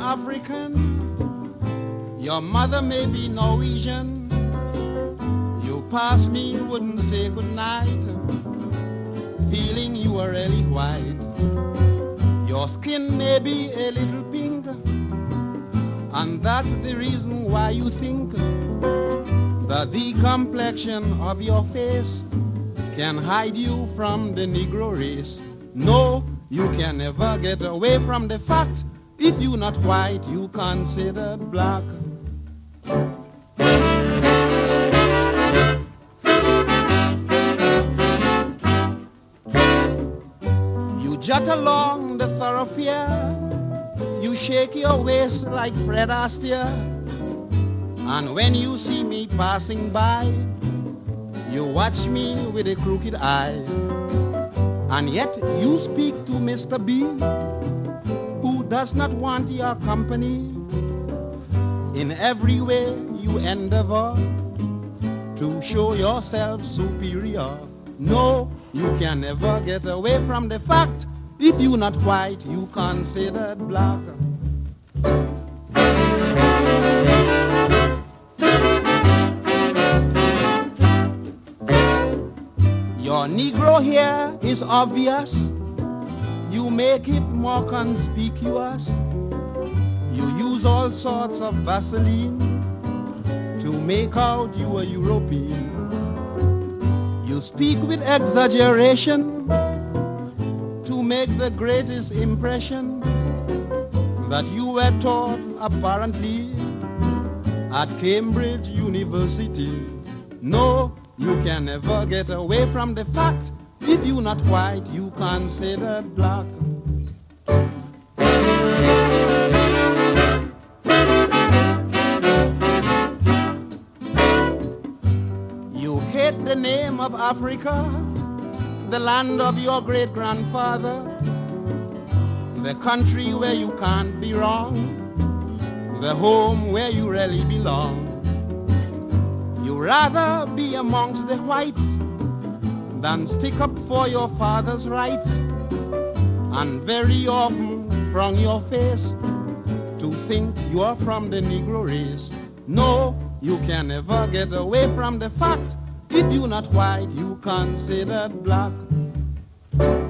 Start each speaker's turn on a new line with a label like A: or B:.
A: African, your mother may be Norwegian. You pass me, you wouldn't say goodnight, feeling you were really white. Your skin may be a little pink, and that's the reason why you think that the complexion of your face can hide you from the Negro race. No, you can never get away from the fact, if you're not white, you considered black. You jot along the thoroughfare, you shake your waist like Fred Astaire, and when you see me passing by, you watch me with a crooked eye. And yet you speak to Mr. B, who does not want your company. In every way you endeavor to show yourself superior. No, you can never get away from the fact, if you're not white, you considered black. Your Negro hair is obvious, you make it more conspicuous. You use all sorts of Vaseline to make out you a European. You speak with exaggeration to make the greatest impression that you were taught apparently at Cambridge University. No, you can never get away from the fact, if you're not white, you considered black. You hate the name of Africa, the land of your great-grandfather, the country where you can't be wrong, the home where you really belong. You rather be amongst the whites than stick up for your father's rights, and very often from your face to think you are from the Negro race. No, you can never get away from the fact, if you're not white, you considered black.